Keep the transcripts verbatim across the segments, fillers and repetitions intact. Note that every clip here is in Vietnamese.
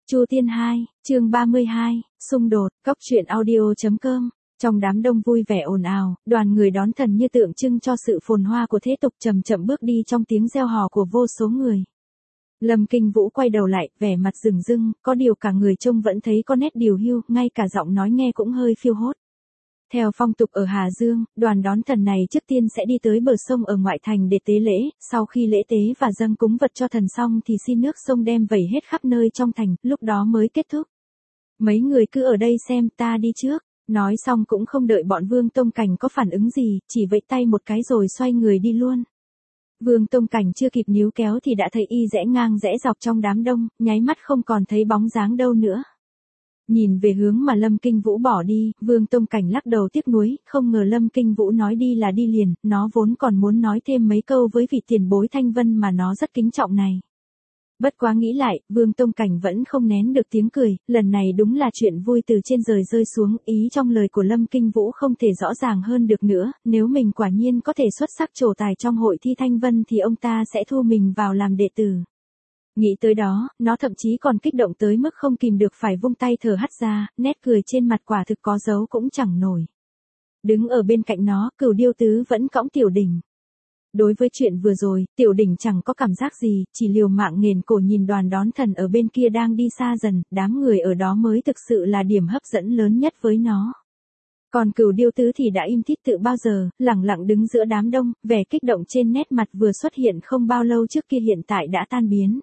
Chu Tiên hai, chương ba mươi hai, xung đột, cóc truyện audio.com. Trong đám đông vui vẻ ồn ào, đoàn người đón thần như tượng trưng cho sự phồn hoa của thế tục chậm chậm bước đi trong tiếng reo hò của vô số người. Lâm Kinh Vũ quay đầu lại, vẻ mặt rừng rưng, có điều cả người trông vẫn thấy có nét điều hưu, ngay cả giọng nói nghe cũng hơi phiêu hốt. Theo phong tục ở Hà Dương, đoàn đón thần này trước tiên sẽ đi tới bờ sông ở ngoại thành để tế lễ, sau khi lễ tế và dâng cúng vật cho thần xong thì xin nước sông đem vẩy hết khắp nơi trong thành, lúc đó mới kết thúc. Mấy người cứ ở đây xem, ta đi trước. Nói xong cũng không đợi bọn Vương Tông Cảnh có phản ứng gì, chỉ vẫy tay một cái rồi xoay người đi luôn. Vương Tông Cảnh chưa kịp níu kéo thì đã thấy y rẽ ngang rẽ dọc trong đám đông, nháy mắt không còn thấy bóng dáng đâu nữa. Nhìn về hướng mà Lâm Kinh Vũ bỏ đi, Vương Tông Cảnh lắc đầu tiếc nuối, không ngờ Lâm Kinh Vũ nói đi là đi liền, nó vốn còn muốn nói thêm mấy câu với vị tiền bối Thanh Vân mà nó rất kính trọng này. Bất quá nghĩ lại, Vương Tông Cảnh vẫn không nén được tiếng cười, lần này đúng là chuyện vui từ trên trời rơi xuống, ý trong lời của Lâm Kinh Vũ không thể rõ ràng hơn được nữa, nếu mình quả nhiên có thể xuất sắc trổ tài trong hội thi Thanh Vân thì ông ta sẽ thu mình vào làm đệ tử. Nghĩ tới đó, nó thậm chí còn kích động tới mức không kìm được phải vung tay thở hắt ra, nét cười trên mặt quả thực có dấu cũng chẳng nổi. Đứng ở bên cạnh nó, Cửu Điêu Tứ vẫn cõng Tiểu Đỉnh. Đối với chuyện vừa rồi, Tiểu Đỉnh chẳng có cảm giác gì, chỉ liều mạng nghền cổ nhìn đoàn đón thần ở bên kia đang đi xa dần, đám người ở đó mới thực sự là điểm hấp dẫn lớn nhất với nó. Còn Cửu Điêu Tứ thì đã im tít từ bao giờ, lẳng lặng đứng giữa đám đông, vẻ kích động trên nét mặt vừa xuất hiện không bao lâu trước kia hiện tại đã tan biến.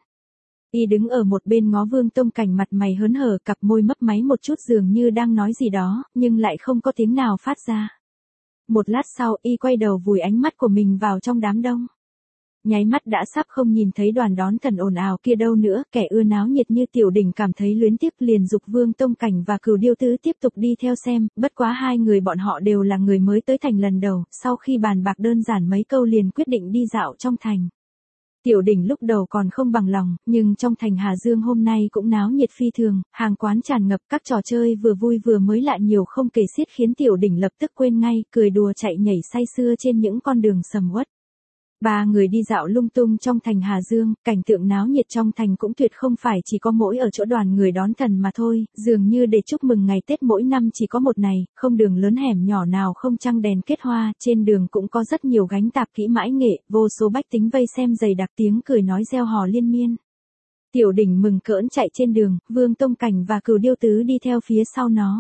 Y đứng ở một bên ngó Vương Tông Cảnh mặt mày hớn hở, cặp môi mấp máy một chút dường như đang nói gì đó, nhưng lại không có tiếng nào phát ra. Một lát sau, y quay đầu vùi ánh mắt của mình vào trong đám đông. Nháy mắt đã sắp không nhìn thấy đoàn đón thần ồn ào kia đâu nữa, kẻ ưa náo nhiệt như Tiểu Đỉnh cảm thấy luyến tiếc liền giục Vương Tông Cảnh và Cửu Điêu Tứ tiếp tục đi theo xem, bất quá hai người bọn họ đều là người mới tới thành lần đầu, sau khi bàn bạc đơn giản mấy câu liền quyết định đi dạo trong thành. Tiểu Đỉnh lúc đầu còn không bằng lòng, nhưng trong thành Hà Dương hôm nay cũng náo nhiệt phi thường, hàng quán tràn ngập, các trò chơi vừa vui vừa mới lạ nhiều không kể xiết khiến Tiểu Đỉnh lập tức quên ngay, cười đùa chạy nhảy say sưa trên những con đường sầm uất. Ba người đi dạo lung tung trong thành Hà Dương, cảnh tượng náo nhiệt trong thành cũng tuyệt không phải chỉ có mỗi ở chỗ đoàn người đón thần mà thôi, dường như để chúc mừng ngày Tết mỗi năm chỉ có một này, không đường lớn hẻm nhỏ nào không trăng đèn kết hoa, trên đường cũng có rất nhiều gánh tạp kỹ mãi nghệ, vô số bách tính vây xem dày đặc tiếng cười nói reo hò liên miên. Tiểu Đỉnh mừng cỡn chạy trên đường, Vương Tông Cảnh và Cửu Điêu Tứ đi theo phía sau nó.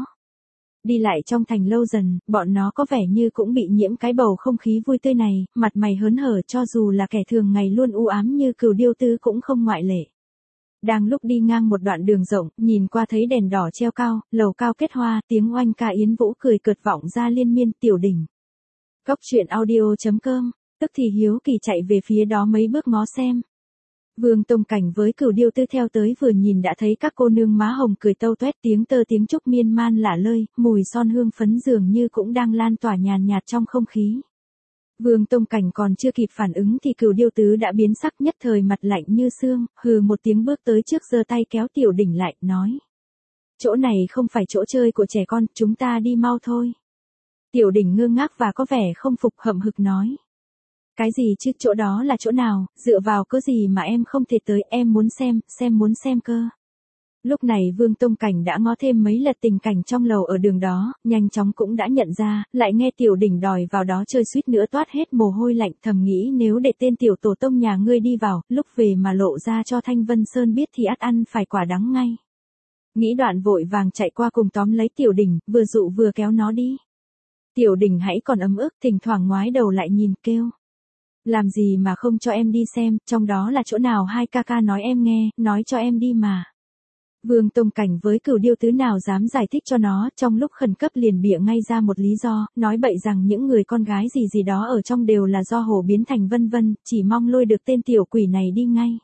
Đi lại trong thành lâu dần, bọn nó có vẻ như cũng bị nhiễm cái bầu không khí vui tươi này, mặt mày hớn hở cho dù là kẻ thường ngày luôn u ám như Cửu Điêu Tứ cũng không ngoại lệ. Đang lúc đi ngang một đoạn đường rộng, nhìn qua thấy đèn đỏ treo cao, lầu cao kết hoa, tiếng oanh ca yến vũ cười cợt vọng ra liên miên. Tiểu Đỉnh. Cóc truyện audio.com, tức thì hiếu kỳ chạy về phía đó mấy bước ngó xem. Vương Tông Cảnh với Cửu Điêu Tứ theo tới vừa nhìn đã thấy các cô nương má hồng cười tâu toét, tiếng tơ tiếng trúc miên man lả lơi, mùi son hương phấn dường như cũng đang lan tỏa nhàn nhạt trong không khí. Vương Tông Cảnh còn chưa kịp phản ứng thì Cửu Điêu Tứ đã biến sắc, nhất thời mặt lạnh như xương, hừ một tiếng bước tới trước giơ tay kéo Tiểu Đỉnh lại, nói. Chỗ này không phải chỗ chơi của trẻ con, chúng ta đi mau thôi. Tiểu Đỉnh ngơ ngác và có vẻ không phục, hậm hực nói. Cái gì chứ, chỗ đó là chỗ nào, dựa vào cớ gì mà em không thể tới, em muốn xem, xem muốn xem cơ. Lúc này Vương Tông Cảnh đã ngó thêm mấy lượt tình cảnh trong lầu ở đường đó, nhanh chóng cũng đã nhận ra, lại nghe Tiểu Đỉnh đòi vào đó chơi suýt nữa toát hết mồ hôi lạnh, thầm nghĩ nếu để tên tiểu tổ tông nhà ngươi đi vào, lúc về mà lộ ra cho Thanh Vân Sơn biết thì ắt ăn phải quả đắng ngay. Nghĩ đoạn vội vàng chạy qua cùng tóm lấy Tiểu Đỉnh, vừa dụ vừa kéo nó đi. Tiểu Đỉnh hãy còn ấm ức, thỉnh thoảng ngoái đầu lại nhìn kêu. Làm gì mà không cho em đi xem, trong đó là chỗ nào hai ca ca nói em nghe, nói cho em đi mà. Vương Tông Cảnh với Cửu Điêu Tứ nào dám giải thích cho nó, trong lúc khẩn cấp liền bịa ngay ra một lý do, nói bậy rằng những người con gái gì gì đó ở trong đều là do hổ biến thành vân vân, chỉ mong lôi được tên tiểu quỷ này đi ngay.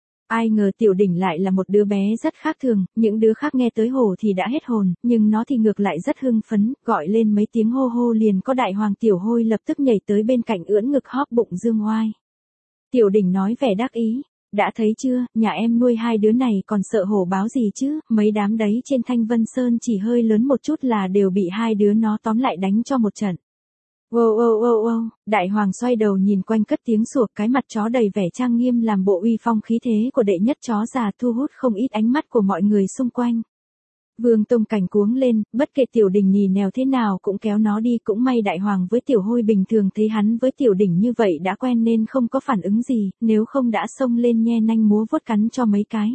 Ai ngờ Tiểu Đỉnh lại là một đứa bé rất khác thường, những đứa khác nghe tới hổ thì đã hết hồn, nhưng nó thì ngược lại rất hưng phấn, gọi lên mấy tiếng hô hô liền có đại hoàng tiểu hôi lập tức nhảy tới bên cạnh ưỡn ngực hóp bụng dương oai. Tiểu Đỉnh nói vẻ đắc ý, đã thấy chưa, nhà em nuôi hai đứa này còn sợ hổ báo gì chứ, mấy đám đấy trên Thanh Vân Sơn chỉ hơi lớn một chút là đều bị hai đứa nó tóm lại đánh cho một trận. Wow wow wow wow, đại hoàng xoay đầu nhìn quanh cất tiếng sủa, cái mặt chó đầy vẻ trang nghiêm làm bộ uy phong khí thế của đệ nhất chó già thu hút không ít ánh mắt của mọi người xung quanh. Vương Tông Cảnh cuống lên, bất kể Tiểu Đỉnh nhì nèo thế nào cũng kéo nó đi, cũng may đại hoàng với Tiểu Hôi bình thường thấy hắn với Tiểu Đỉnh như vậy đã quen nên không có phản ứng gì, nếu không đã xông lên nhe nanh múa vuốt cắn cho mấy cái.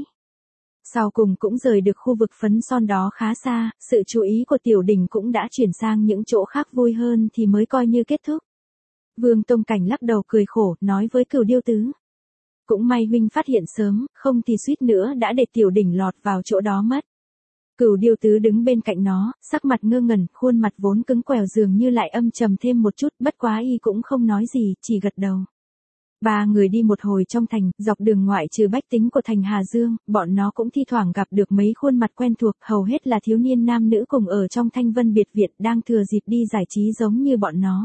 Sau cùng cũng rời được khu vực phấn son đó khá xa, sự chú ý của Tiểu Đỉnh cũng đã chuyển sang những chỗ khác vui hơn thì mới coi như kết thúc. Vương Tông Cảnh lắc đầu cười khổ, nói với Cửu Điêu Tứ. Cũng may huynh phát hiện sớm, không thì suýt nữa đã để Tiểu Đỉnh lọt vào chỗ đó mất. Cửu Điêu Tứ đứng bên cạnh nó, sắc mặt ngơ ngẩn, khuôn mặt vốn cứng quèo dường như lại âm trầm thêm một chút, bất quá y cũng không nói gì, chỉ gật đầu. Ba người đi một hồi trong thành, dọc đường ngoại trừ bách tính của thành Hà Dương, bọn nó cũng thi thoảng gặp được mấy khuôn mặt quen thuộc, hầu hết là thiếu niên nam nữ cùng ở trong Thanh Vân biệt viện đang thừa dịp đi giải trí giống như bọn nó.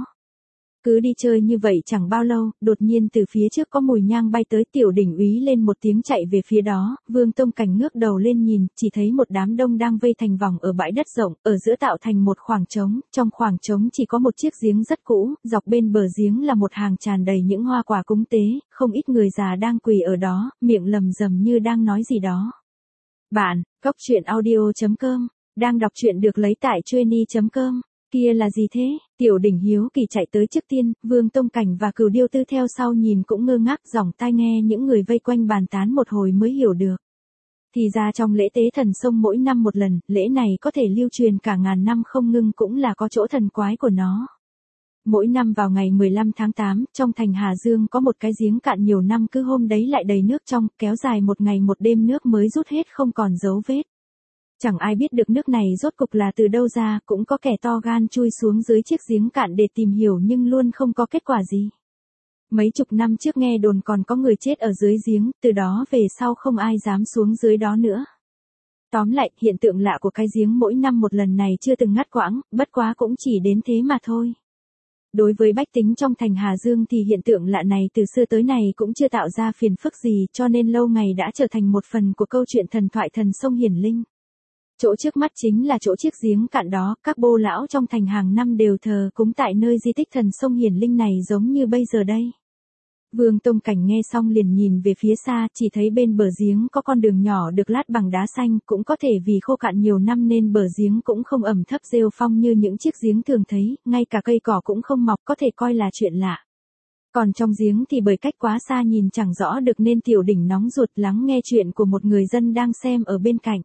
Cứ đi chơi như vậy chẳng bao lâu, đột nhiên từ phía trước có mùi nhang bay tới, Tiểu Đỉnh úy lên một tiếng chạy về phía đó, Vương Tông Cảnh ngước đầu lên nhìn, chỉ thấy một đám đông đang vây thành vòng ở bãi đất rộng, ở giữa tạo thành một khoảng trống, trong khoảng trống chỉ có một chiếc giếng rất cũ, dọc bên bờ giếng là một hàng tràn đầy những hoa quả cúng tế, không ít người già đang quỳ ở đó, miệng lầm rầm như đang nói gì đó. Bạn, cóc truyện audio chấm com, đang đọc truyện được lấy tại trueny chấm com. Kia là gì thế? Tiểu Đỉnh hiếu kỳ chạy tới trước tiên, Vương Tông Cảnh và Cửu Điêu Tư theo sau nhìn cũng ngơ ngác, dòng tai nghe những người vây quanh bàn tán một hồi mới hiểu được. Thì ra trong lễ tế thần sông mỗi năm một lần, lễ này có thể lưu truyền cả ngàn năm không ngưng cũng là có chỗ thần quái của nó. Mỗi năm vào ngày mười lăm tháng tám, trong thành Hà Dương có một cái giếng cạn nhiều năm cứ hôm đấy lại đầy nước trong, kéo dài một ngày một đêm nước mới rút hết không còn dấu vết. Chẳng ai biết được nước này rốt cục là từ đâu ra, cũng có kẻ to gan chui xuống dưới chiếc giếng cạn để tìm hiểu nhưng luôn không có kết quả gì. Mấy chục năm trước nghe đồn còn có người chết ở dưới giếng, từ đó về sau không ai dám xuống dưới đó nữa. Tóm lại, hiện tượng lạ của cái giếng mỗi năm một lần này chưa từng ngắt quãng, bất quá cũng chỉ đến thế mà thôi. Đối với bách tính trong thành Hà Dương thì hiện tượng lạ này từ xưa tới nay cũng chưa tạo ra phiền phức gì, cho nên lâu ngày đã trở thành một phần của câu chuyện thần thoại thần sông hiển linh. Chỗ trước mắt chính là chỗ chiếc giếng cạn đó, các bô lão trong thành hàng năm đều thờ cúng tại nơi di tích thần sông hiển linh này giống như bây giờ đây. Vương Tông Cảnh nghe xong liền nhìn về phía xa, chỉ thấy bên bờ giếng có con đường nhỏ được lát bằng đá xanh, cũng có thể vì khô cạn nhiều năm nên bờ giếng cũng không ẩm thấp rêu phong như những chiếc giếng thường thấy, ngay cả cây cỏ cũng không mọc, có thể coi là chuyện lạ. Còn trong giếng thì bởi cách quá xa nhìn chẳng rõ được nên Tiểu Đỉnh nóng ruột lắng nghe chuyện của một người dân đang xem ở bên cạnh.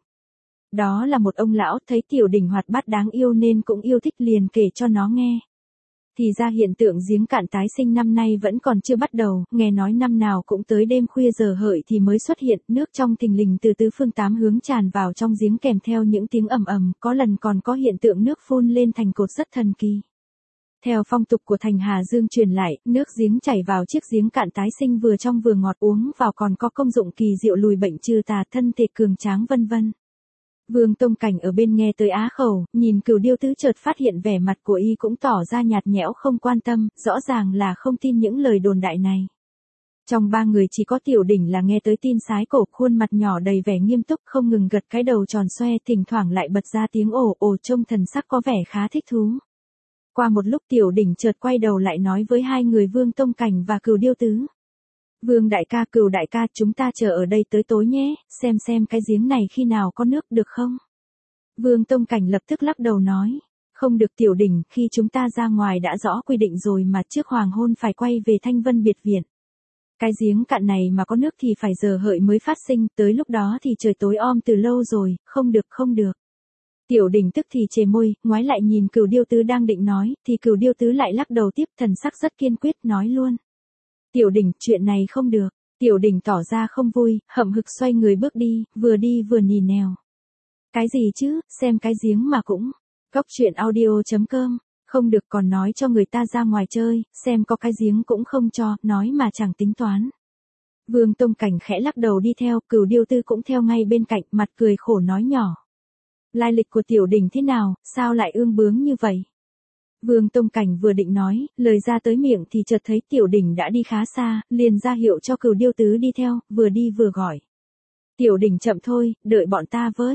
Đó là một ông lão, thấy Tiểu Đỉnh hoạt bát đáng yêu nên cũng yêu thích liền kể cho nó nghe. Thì ra hiện tượng giếng cạn tái sinh năm nay vẫn còn chưa bắt đầu, nghe nói năm nào cũng tới đêm khuya giờ hợi thì mới xuất hiện, nước trong thình lình từ tứ phương tám hướng tràn vào trong giếng kèm theo những tiếng ầm ầm, có lần còn có hiện tượng nước phun lên thành cột rất thần kỳ. Theo phong tục của thành Hà Dương truyền lại, nước giếng chảy vào chiếc giếng cạn tái sinh vừa trong vừa ngọt, uống vào còn có công dụng kỳ diệu lùi bệnh trừ tà, thân thể cường tráng vân vân. Vương Tông Cảnh ở bên nghe tới á khẩu, nhìn Cửu Điêu Tứ chợt phát hiện vẻ mặt của y cũng tỏ ra nhạt nhẽo không quan tâm, rõ ràng là không tin những lời đồn đại này. Trong ba người chỉ có Tiểu Đỉnh là nghe tới tin sái cổ, khuôn mặt nhỏ đầy vẻ nghiêm túc không ngừng gật cái đầu tròn xoe, thỉnh thoảng lại bật ra tiếng ồ ồ trông thần sắc có vẻ khá thích thú. Qua một lúc Tiểu Đỉnh chợt quay đầu lại nói với hai người Vương Tông Cảnh và Cửu Điêu Tứ. Vương đại ca, Cửu đại ca, chúng ta chờ ở đây tới tối nhé, xem xem cái giếng này khi nào có nước được không? Vương Tông Cảnh lập tức lắc đầu nói, không được Tiểu Đỉnh, khi chúng ta ra ngoài đã rõ quy định rồi mà, trước hoàng hôn phải quay về Thanh Vân biệt viện. Cái giếng cạn này mà có nước thì phải giờ hợi mới phát sinh, tới lúc đó thì trời tối om từ lâu rồi, không được không được. Tiểu Đỉnh tức thì chề môi, ngoái lại nhìn Cửu Điêu Tứ đang định nói, thì Cửu Điêu Tứ lại lắc đầu tiếp, thần sắc rất kiên quyết, nói luôn. Tiểu Đỉnh, chuyện này không được. Tiểu Đỉnh tỏ ra không vui, hậm hực xoay người bước đi, vừa đi vừa nì nèo. Cái gì chứ, xem cái giếng mà cũng. Cóc truyện audio chấm com, không được còn nói cho người ta ra ngoài chơi, xem có cái giếng cũng không cho, nói mà chẳng tính toán. Vương Tông Cảnh khẽ lắc đầu đi theo, Cửu Điêu Tư cũng theo ngay bên cạnh, mặt cười khổ nói nhỏ. Lai lịch của Tiểu Đỉnh thế nào, sao lại ương bướng như vậy? Vương Tông Cảnh vừa định nói, lời ra tới miệng thì chợt thấy Tiểu Đỉnh đã đi khá xa, liền ra hiệu cho Cửu Điêu Tứ đi theo, vừa đi vừa gọi. Tiểu Đỉnh chậm thôi, đợi bọn ta với.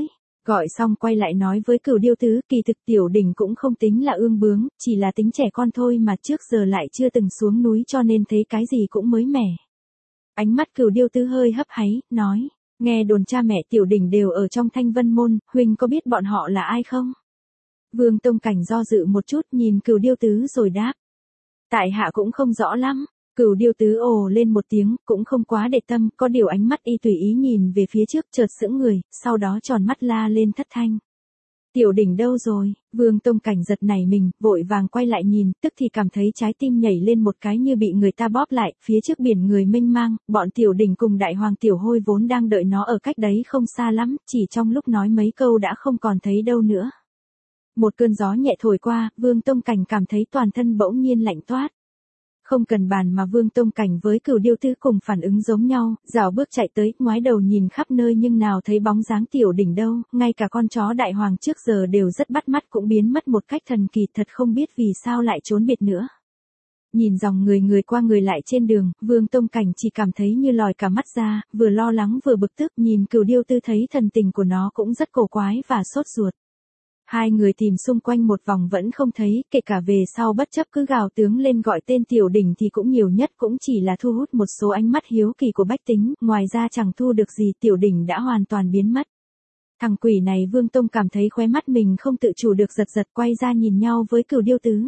Gọi xong quay lại nói với Cửu Điêu Tứ, kỳ thực Tiểu Đỉnh cũng không tính là ương bướng, chỉ là tính trẻ con thôi mà trước giờ lại chưa từng xuống núi cho nên thấy cái gì cũng mới mẻ. Ánh mắt Cửu Điêu Tứ hơi hấp háy, nói, nghe đồn cha mẹ Tiểu Đỉnh đều ở trong Thanh Vân Môn, huynh có biết bọn họ là ai không? Vương Tông Cảnh do dự một chút nhìn Cửu Điêu Tứ rồi đáp. Tại hạ cũng không rõ lắm. Cửu Điêu Tứ ồ lên một tiếng, cũng không quá để tâm, có điều ánh mắt y tùy ý nhìn về phía trước chợt sững người, sau đó tròn mắt la lên thất thanh. Tiểu Đỉnh đâu rồi? Vương Tông Cảnh giật nảy mình, vội vàng quay lại nhìn, tức thì cảm thấy trái tim nhảy lên một cái như bị người ta bóp lại, phía trước biển người mênh mang, bọn Tiểu Đỉnh cùng Đại Hoàng Tiểu Hôi vốn đang đợi nó ở cách đấy không xa lắm, chỉ trong lúc nói mấy câu đã không còn thấy đâu nữa. Một cơn gió nhẹ thổi qua, Vương Tông Cảnh cảm thấy toàn thân bỗng nhiên lạnh toát. Không cần bàn mà Vương Tông Cảnh với Cửu Điêu Tứ cùng phản ứng giống nhau, rảo bước chạy tới, ngoái đầu nhìn khắp nơi nhưng nào thấy bóng dáng Tiểu Đỉnh đâu, ngay cả con chó Đại Hoàng trước giờ đều rất bắt mắt cũng biến mất một cách thần kỳ, thật không biết vì sao lại trốn biệt nữa. Nhìn dòng người người qua người lại trên đường, Vương Tông Cảnh chỉ cảm thấy như lòi cả mắt ra, vừa lo lắng vừa bực tức, nhìn Cửu Điêu Tứ thấy thần tình của nó cũng rất cổ quái và sốt ruột. Hai người tìm xung quanh một vòng vẫn không thấy, kể cả về sau bất chấp cứ gào tướng lên gọi tên Tiểu Đỉnh thì cũng nhiều nhất cũng chỉ là thu hút một số ánh mắt hiếu kỳ của bách tính, ngoài ra chẳng thu được gì, Tiểu Đỉnh đã hoàn toàn biến mất. Thằng quỷ này, Vương Tông cảm thấy khóe mắt mình không tự chủ được giật giật, quay ra nhìn nhau với Cửu Điêu Tứ.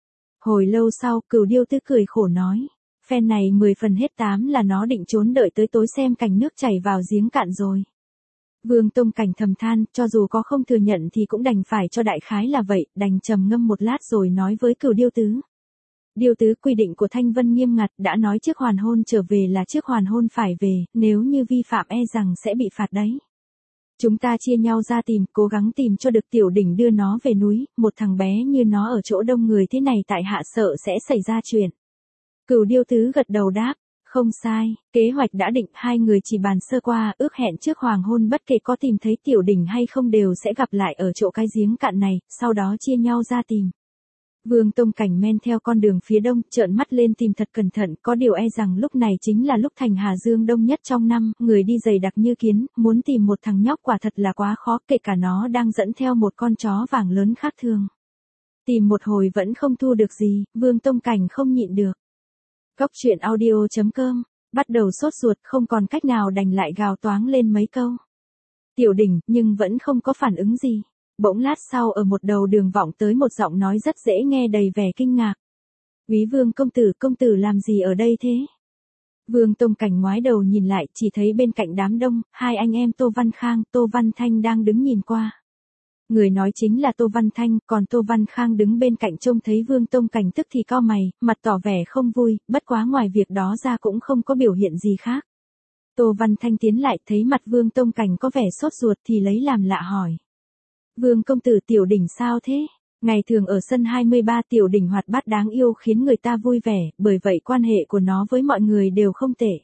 Hồi lâu sau, Cửu Điêu Tứ cười khổ nói, phen này mười phần hết tám là nó định trốn đợi tới tối xem cảnh nước chảy vào giếng cạn rồi. Vương Tông Cảnh thầm than, cho dù có không thừa nhận thì cũng đành phải cho đại khái là vậy, đành trầm ngâm một lát rồi nói với Cửu Điêu Tứ. Điêu Tứ, quy định của Thanh Vân nghiêm ngặt, đã nói trước hoàn hôn trở về là trước hoàn hôn phải về, nếu như vi phạm e rằng sẽ bị phạt đấy. Chúng ta chia nhau ra tìm, cố gắng tìm cho được Tiểu Đỉnh đưa nó về núi, một thằng bé như nó ở chỗ đông người thế này tại hạ sợ sẽ xảy ra chuyện. Cửu Điêu Tứ gật đầu đáp. Không sai, kế hoạch đã định, hai người chỉ bàn sơ qua, ước hẹn trước hoàng hôn bất kể có tìm thấy Tiểu Đỉnh hay không đều sẽ gặp lại ở chỗ cái giếng cạn này, sau đó chia nhau ra tìm. Vương Tông Cảnh men theo con đường phía đông, trợn mắt lên tìm thật cẩn thận, có điều e rằng lúc này chính là lúc thành Hà Dương đông nhất trong năm, người đi dày đặc như kiến, muốn tìm một thằng nhóc quả thật là quá khó, kể cả nó đang dẫn theo một con chó vàng lớn khác thường. Tìm một hồi vẫn không thu được gì, Vương Tông Cảnh không nhịn được. Cốc truyện audio chấm com, bắt đầu sốt ruột không còn cách nào đành lại gào toáng lên mấy câu. Tiểu Đỉnh, nhưng vẫn không có phản ứng gì. Bỗng lát sau ở một đầu đường vọng tới một giọng nói rất dễ nghe đầy vẻ kinh ngạc. Úy Vương công tử, công tử làm gì ở đây thế? Vương Tông Cảnh ngoái đầu nhìn lại, chỉ thấy bên cạnh đám đông, hai anh em Tô Văn Khang, Tô Văn Thanh đang đứng nhìn qua. Người nói chính là Tô Văn Thanh, còn Tô Văn Khang đứng bên cạnh trông thấy Vương Tông Cảnh tức thì cau mày, mặt tỏ vẻ không vui, bất quá ngoài việc đó ra cũng không có biểu hiện gì khác. Tô Văn Thanh tiến lại, thấy mặt Vương Tông Cảnh có vẻ sốt ruột thì lấy làm lạ hỏi. Vương công tử, Tiểu Đỉnh sao thế? Ngày thường ở sân hai mươi ba Tiểu Đỉnh hoạt bát đáng yêu khiến người ta vui vẻ, bởi vậy quan hệ của nó với mọi người đều không tệ.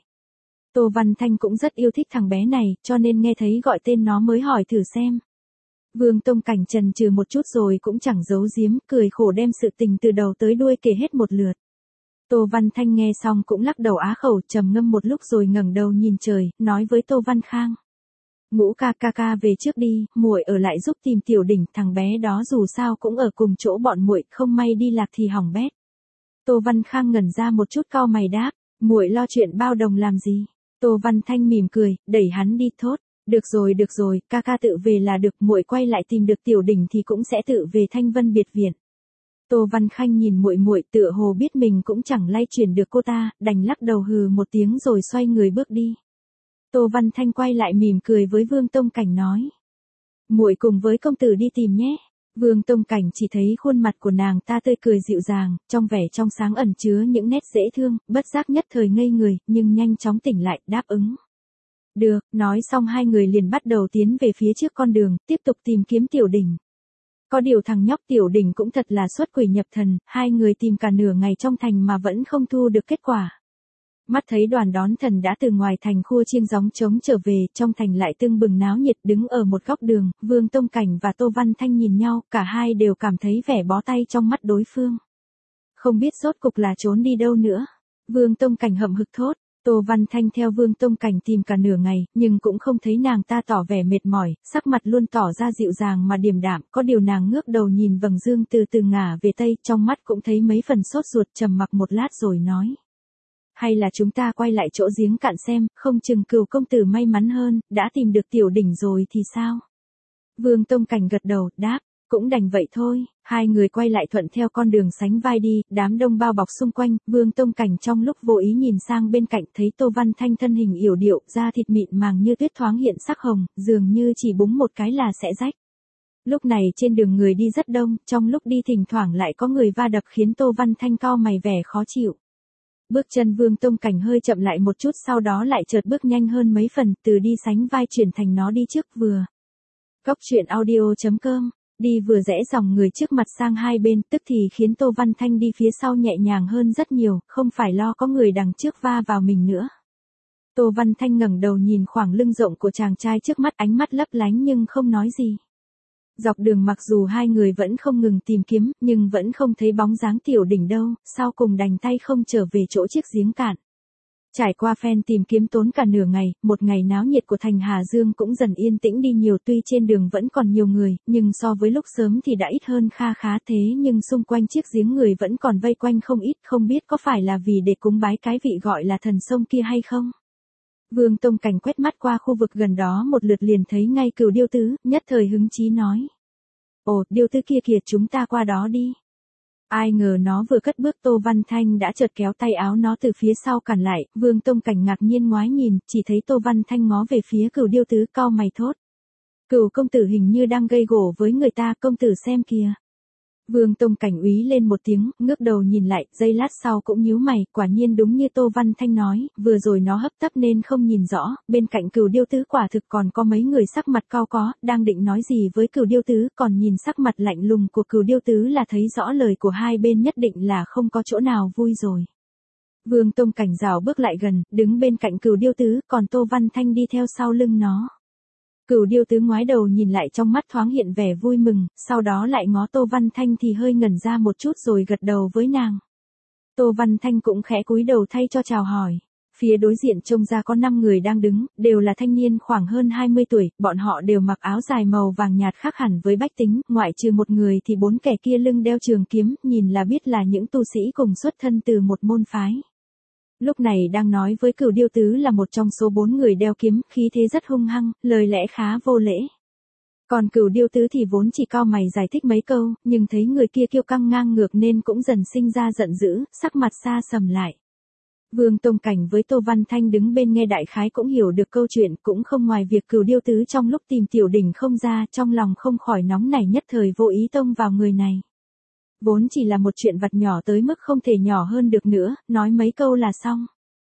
Tô Văn Thanh cũng rất yêu thích thằng bé này, cho nên nghe thấy gọi tên nó mới hỏi thử xem. Vương Tông Cảnh chần chừ một chút rồi cũng chẳng giấu giếm, cười khổ đem sự tình từ đầu tới đuôi kể hết một lượt. Tô Văn Thanh nghe xong cũng lắc đầu á khẩu, trầm ngâm một lúc rồi ngẩng đầu nhìn trời, nói với Tô Văn Khang. Ngũ ca ca ca về trước đi, muội ở lại giúp tìm Tiểu Đỉnh, thằng bé đó dù sao cũng ở cùng chỗ bọn muội, không may đi lạc thì hỏng bét. Tô Văn Khang ngẩn ra một chút cau mày đáp, muội lo chuyện bao đồng làm gì? Tô Văn Thanh mỉm cười, đẩy hắn đi thốt. Được rồi được rồi, ca ca tự về là được, muội quay lại tìm được Tiểu Đỉnh thì cũng sẽ tự về Thanh Vân biệt viện. Tô Văn Khanh nhìn muội muội tựa hồ biết mình cũng chẳng lay chuyển được cô ta, đành lắc đầu hừ một tiếng rồi xoay người bước đi. Tô Văn Thanh quay lại mỉm cười với Vương Tông Cảnh nói. Muội cùng với công tử đi tìm nhé. Vương Tông Cảnh chỉ thấy khuôn mặt của nàng ta tươi cười dịu dàng, trong vẻ trong sáng ẩn chứa những nét dễ thương, bất giác nhất thời ngây người, nhưng nhanh chóng tỉnh lại, đáp ứng. Được, nói xong hai người liền bắt đầu tiến về phía trước con đường, tiếp tục tìm kiếm Tiểu Đỉnh. Có điều thằng nhóc Tiểu Đỉnh cũng thật là xuất quỷ nhập thần, hai người tìm cả nửa ngày trong thành mà vẫn không thu được kết quả. Mắt thấy đoàn đón thần đã từ ngoài thành khua chiêng gióng trống trở về, trong thành lại tưng bừng náo nhiệt, đứng ở một góc đường, Vương Tông Cảnh và Tô Văn Thanh nhìn nhau, cả hai đều cảm thấy vẻ bó tay trong mắt đối phương. Không biết rốt cục là trốn đi đâu nữa. Vương Tông Cảnh hậm hực thốt, Tô Văn Thanh theo Vương Tông Cảnh tìm cả nửa ngày, nhưng cũng không thấy nàng ta tỏ vẻ mệt mỏi, sắc mặt luôn tỏ ra dịu dàng mà điềm đạm, có điều nàng ngước đầu nhìn vầng dương từ từ ngả về tây, trong mắt cũng thấy mấy phần sốt ruột, trầm mặc một lát rồi nói. Hay là chúng ta quay lại chỗ giếng cạn xem, không chừng Cửu công tử may mắn hơn, đã tìm được tiểu đỉnh rồi thì sao? Vương Tông Cảnh gật đầu, đáp. Cũng đành vậy thôi, hai người quay lại thuận theo con đường sánh vai đi, đám đông bao bọc xung quanh, Vương Tông Cảnh trong lúc vô ý nhìn sang bên cạnh thấy Tô Văn Thanh thân hình yểu điệu, da thịt mịn màng như tuyết thoáng hiện sắc hồng, dường như chỉ búng một cái là sẽ rách. Lúc này trên đường người đi rất đông, trong lúc đi thỉnh thoảng lại có người va đập khiến Tô Văn Thanh cau mày vẻ khó chịu. Bước chân Vương Tông Cảnh hơi chậm lại một chút sau đó lại chợt bước nhanh hơn mấy phần, từ đi sánh vai chuyển thành nó đi trước vừa. Cốc truyện audio chấm com Đi vừa rẽ dòng người trước mặt sang hai bên, tức thì khiến Tô Văn Thanh đi phía sau nhẹ nhàng hơn rất nhiều, không phải lo có người đằng trước va vào mình nữa. Tô Văn Thanh ngẩng đầu nhìn khoảng lưng rộng của chàng trai trước mắt, ánh mắt lấp lánh nhưng không nói gì. Dọc đường mặc dù hai người vẫn không ngừng tìm kiếm, nhưng vẫn không thấy bóng dáng tiểu đỉnh đâu, sau cùng đành tay không trở về chỗ chiếc giếng cạn. Trải qua phen tìm kiếm tốn cả nửa ngày, một ngày náo nhiệt của thành Hà Dương cũng dần yên tĩnh đi nhiều, tuy trên đường vẫn còn nhiều người, nhưng so với lúc sớm thì đã ít hơn kha khá, thế nhưng xung quanh chiếc giếng người vẫn còn vây quanh không ít, không biết có phải là vì để cúng bái cái vị gọi là thần sông kia hay không. Vương Tông Cảnh quét mắt qua khu vực gần đó một lượt liền thấy ngay Cửu Điêu Tứ, nhất thời hứng chí nói. Ồ, Điêu Tứ kia kìa, chúng ta qua đó đi. Ai ngờ nó vừa cất bước Tô Văn Thanh đã chợt kéo tay áo nó từ phía sau cản lại, Vương Tông Cảnh ngạc nhiên ngoái nhìn, chỉ thấy Tô Văn Thanh ngó về phía Cửu Điêu Tứ, cau mày thốt. Cửu công tử hình như đang gây gổ với người ta, công tử xem kìa. Vương Tông Cảnh úy lên một tiếng, ngước đầu nhìn lại, giây lát sau cũng nhíu mày, quả nhiên đúng như Tô Văn Thanh nói, vừa rồi nó hấp tấp nên không nhìn rõ, bên cạnh Cửu Điêu Tứ quả thực còn có mấy người sắc mặt cau có, đang định nói gì với Cửu Điêu Tứ, còn nhìn sắc mặt lạnh lùng của Cửu Điêu Tứ là thấy rõ lời của hai bên nhất định là không có chỗ nào vui rồi. Vương Tông Cảnh rảo bước lại gần, đứng bên cạnh Cửu Điêu Tứ, còn Tô Văn Thanh đi theo sau lưng nó. Cửu Điêu Tứ ngoái đầu nhìn lại, trong mắt thoáng hiện vẻ vui mừng, sau đó lại ngó Tô Văn Thanh thì hơi ngẩn ra một chút rồi gật đầu với nàng. Tô Văn Thanh cũng khẽ cúi đầu thay cho chào hỏi. Phía đối diện trông ra có năm người đang đứng, đều là thanh niên khoảng hơn hai mươi tuổi, bọn họ đều mặc áo dài màu vàng nhạt khác hẳn với bách tính, ngoại trừ một người thì bốn kẻ kia lưng đeo trường kiếm, nhìn là biết là những tu sĩ cùng xuất thân từ một môn phái. Lúc này đang nói với Cửu Điêu Tứ là một trong số bốn người đeo kiếm, khí thế rất hung hăng, lời lẽ khá vô lễ. Còn Cửu Điêu Tứ thì vốn chỉ cau mày giải thích mấy câu, nhưng thấy người kia kiêu căng ngang ngược nên cũng dần sinh ra giận dữ, sắc mặt xa sầm lại. Vương Tông Cảnh với Tô Văn Thanh đứng bên nghe đại khái cũng hiểu được câu chuyện, cũng không ngoài việc Cửu Điêu Tứ trong lúc tìm tiểu đỉnh không ra, trong lòng không khỏi nóng nảy, nhất thời vô ý tông vào người này. Vốn chỉ là một chuyện vặt nhỏ tới mức không thể nhỏ hơn được nữa, nói mấy câu là xong.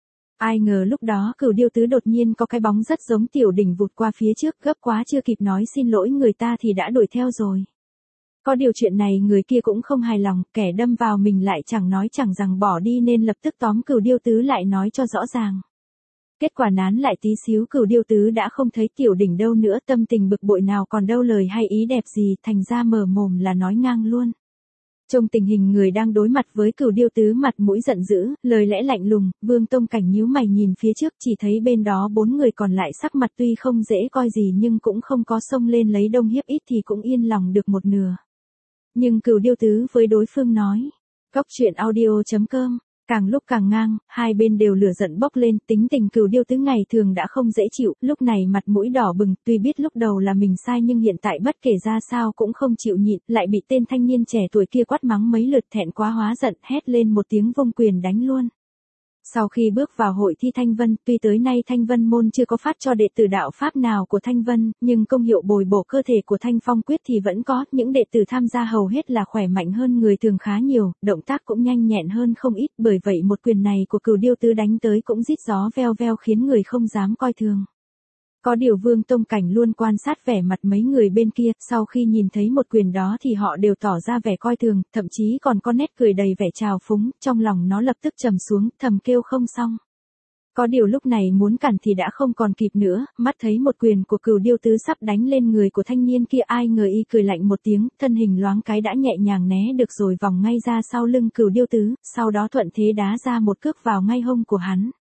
Ai ngờ lúc đó Cửu Điêu Tứ đột nhiên có cái bóng rất giống tiểu đỉnh vụt qua phía trước, gấp quá chưa kịp nói xin lỗi người ta thì đã đuổi theo rồi. Có điều chuyện này người kia cũng không hài lòng, kẻ đâm vào mình lại chẳng nói chẳng rằng bỏ đi nên lập tức tóm Cửu Điêu Tứ lại nói cho rõ ràng. Kết quả nán lại tí xíu Cửu Điêu Tứ đã không thấy tiểu đỉnh đâu nữa, tâm tình bực bội nào còn đâu lời hay ý đẹp gì, thành ra mở mồm là nói ngang luôn. Trong tình hình người đang đối mặt với Cửu Điêu Tứ mặt mũi giận dữ, lời lẽ lạnh lùng, Vương Tông Cảnh nhíu mày nhìn phía trước, chỉ thấy bên đó bốn người còn lại sắc mặt tuy không dễ coi gì nhưng cũng không có xông lên lấy đông hiếp ít thì cũng yên lòng được một nửa. Nhưng Cửu Điêu Tứ với đối phương nói, cốc truyện audio chấm com Càng lúc càng ngang, hai bên đều lửa giận bốc lên, tính tình Cửu Điêu Tứ ngày thường đã không dễ chịu, lúc này mặt mũi đỏ bừng, tuy biết lúc đầu là mình sai nhưng hiện tại bất kể ra sao cũng không chịu nhịn, lại bị tên thanh niên trẻ tuổi kia quát mắng mấy lượt, thẹn quá hóa giận, hét lên một tiếng vung quyền đánh luôn. Sau khi bước vào hội thi Thanh Vân, tuy tới nay Thanh Vân môn chưa có phát cho đệ tử đạo pháp nào của Thanh Vân, nhưng công hiệu bồi bổ cơ thể của Thanh Phong Quyết thì vẫn có, những đệ tử tham gia hầu hết là khỏe mạnh hơn người thường khá nhiều, động tác cũng nhanh nhẹn hơn không ít, bởi vậy một quyền này của Cửu Điêu Tứ đánh tới cũng rít gió veo veo khiến người không dám coi thường. Có điều Vương Tông Cảnh luôn quan sát vẻ mặt mấy người bên kia, sau khi nhìn thấy một quyền đó thì họ đều tỏ ra vẻ coi thường, thậm chí còn có nét cười đầy vẻ trào phúng, trong lòng nó lập tức trầm xuống, thầm kêu không xong. Có điều lúc này muốn cản thì đã không còn kịp nữa, mắt thấy một quyền của Cửu Điêu Tứ sắp đánh lên người của thanh niên kia, ai ngờ y cười lạnh một tiếng, thân hình loáng cái đã nhẹ nhàng né được rồi vòng ngay ra sau lưng Cửu Điêu Tứ, sau đó thuận thế đá ra một cước vào ngay hông của hắn.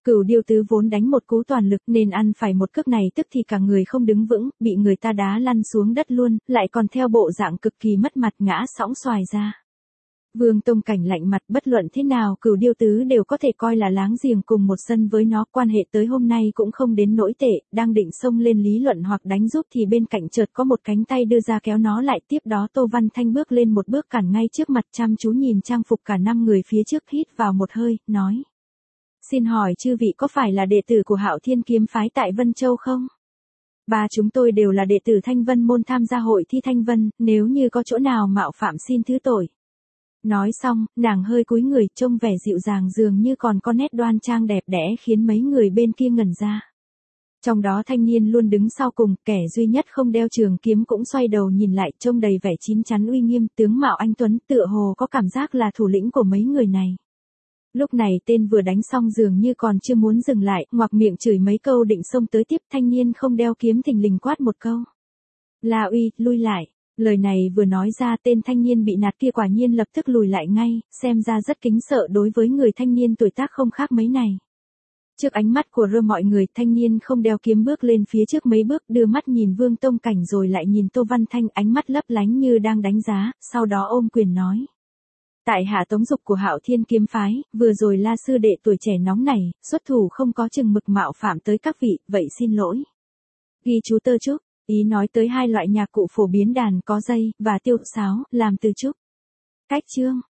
Cửu Điêu Tứ vốn đánh một cú toàn lực nên ăn phải một cước này tức thì cả người không đứng vững, bị người ta đá lăn xuống đất luôn, lại còn theo bộ dạng cực kỳ mất mặt ngã sõng xoài ra. Vương Tông Cảnh lạnh mặt, bất luận thế nào Cửu Điêu Tứ đều có thể coi là láng giềng cùng một sân với nó, quan hệ tới hôm nay cũng không đến nỗi tệ, đang định xông lên lý luận hoặc đánh giúp thì bên cạnh chợt có một cánh tay đưa ra kéo nó lại, tiếp đó Tô Văn Thanh bước lên một bước cản ngay trước mặt, chăm chú nhìn trang phục cả năm người phía trước, hít vào một hơi, nói: "Xin hỏi chư vị có phải là đệ tử của Hạo Thiên kiếm phái tại Vân Châu không? Ba chúng tôi đều là đệ tử Thanh Vân môn tham gia hội thi Thanh Vân, nếu như có chỗ nào mạo phạm xin thứ tội." Nói xong, nàng hơi cúi người, trông vẻ dịu dàng dường như còn có nét đoan trang đẹp đẽ khiến mấy người bên kia ngẩn ra. Trong đó thanh niên luôn đứng sau cùng, kẻ duy nhất không đeo trường kiếm cũng xoay đầu nhìn lại, trông đầy vẻ chín chắn uy nghiêm, tướng mạo anh tuấn, tựa hồ có cảm giác là thủ lĩnh của mấy người này. Lúc này tên vừa đánh xong dường như còn chưa muốn dừng lại, ngoạc miệng chửi mấy câu định xông tới tiếp, thanh niên không đeo kiếm thình lình quát một câu: "La Uy, lui lại." Lời này vừa nói ra, tên thanh niên bị nạt kia quả nhiên lập tức lùi lại ngay, xem ra rất kính sợ đối với người thanh niên tuổi tác không khác mấy này. Trước ánh mắt của rơ mọi người, thanh niên không đeo kiếm bước lên phía trước mấy bước, đưa mắt nhìn Vương Tông Cảnh rồi lại nhìn Tô Văn Thanh, ánh mắt lấp lánh như đang đánh giá, sau đó ôm quyền nói: "Tại hạ Tống Dục của Hạo Thiên kiếm phái, vừa rồi La sư đệ tuổi trẻ nóng này, xuất thủ không có chừng mực mạo phạm tới các vị, vậy xin lỗi." Ghi chú tơ trúc, ý nói tới hai loại nhạc cụ phổ biến đàn có dây và tiêu sáo, làm từ trúc. Cách chương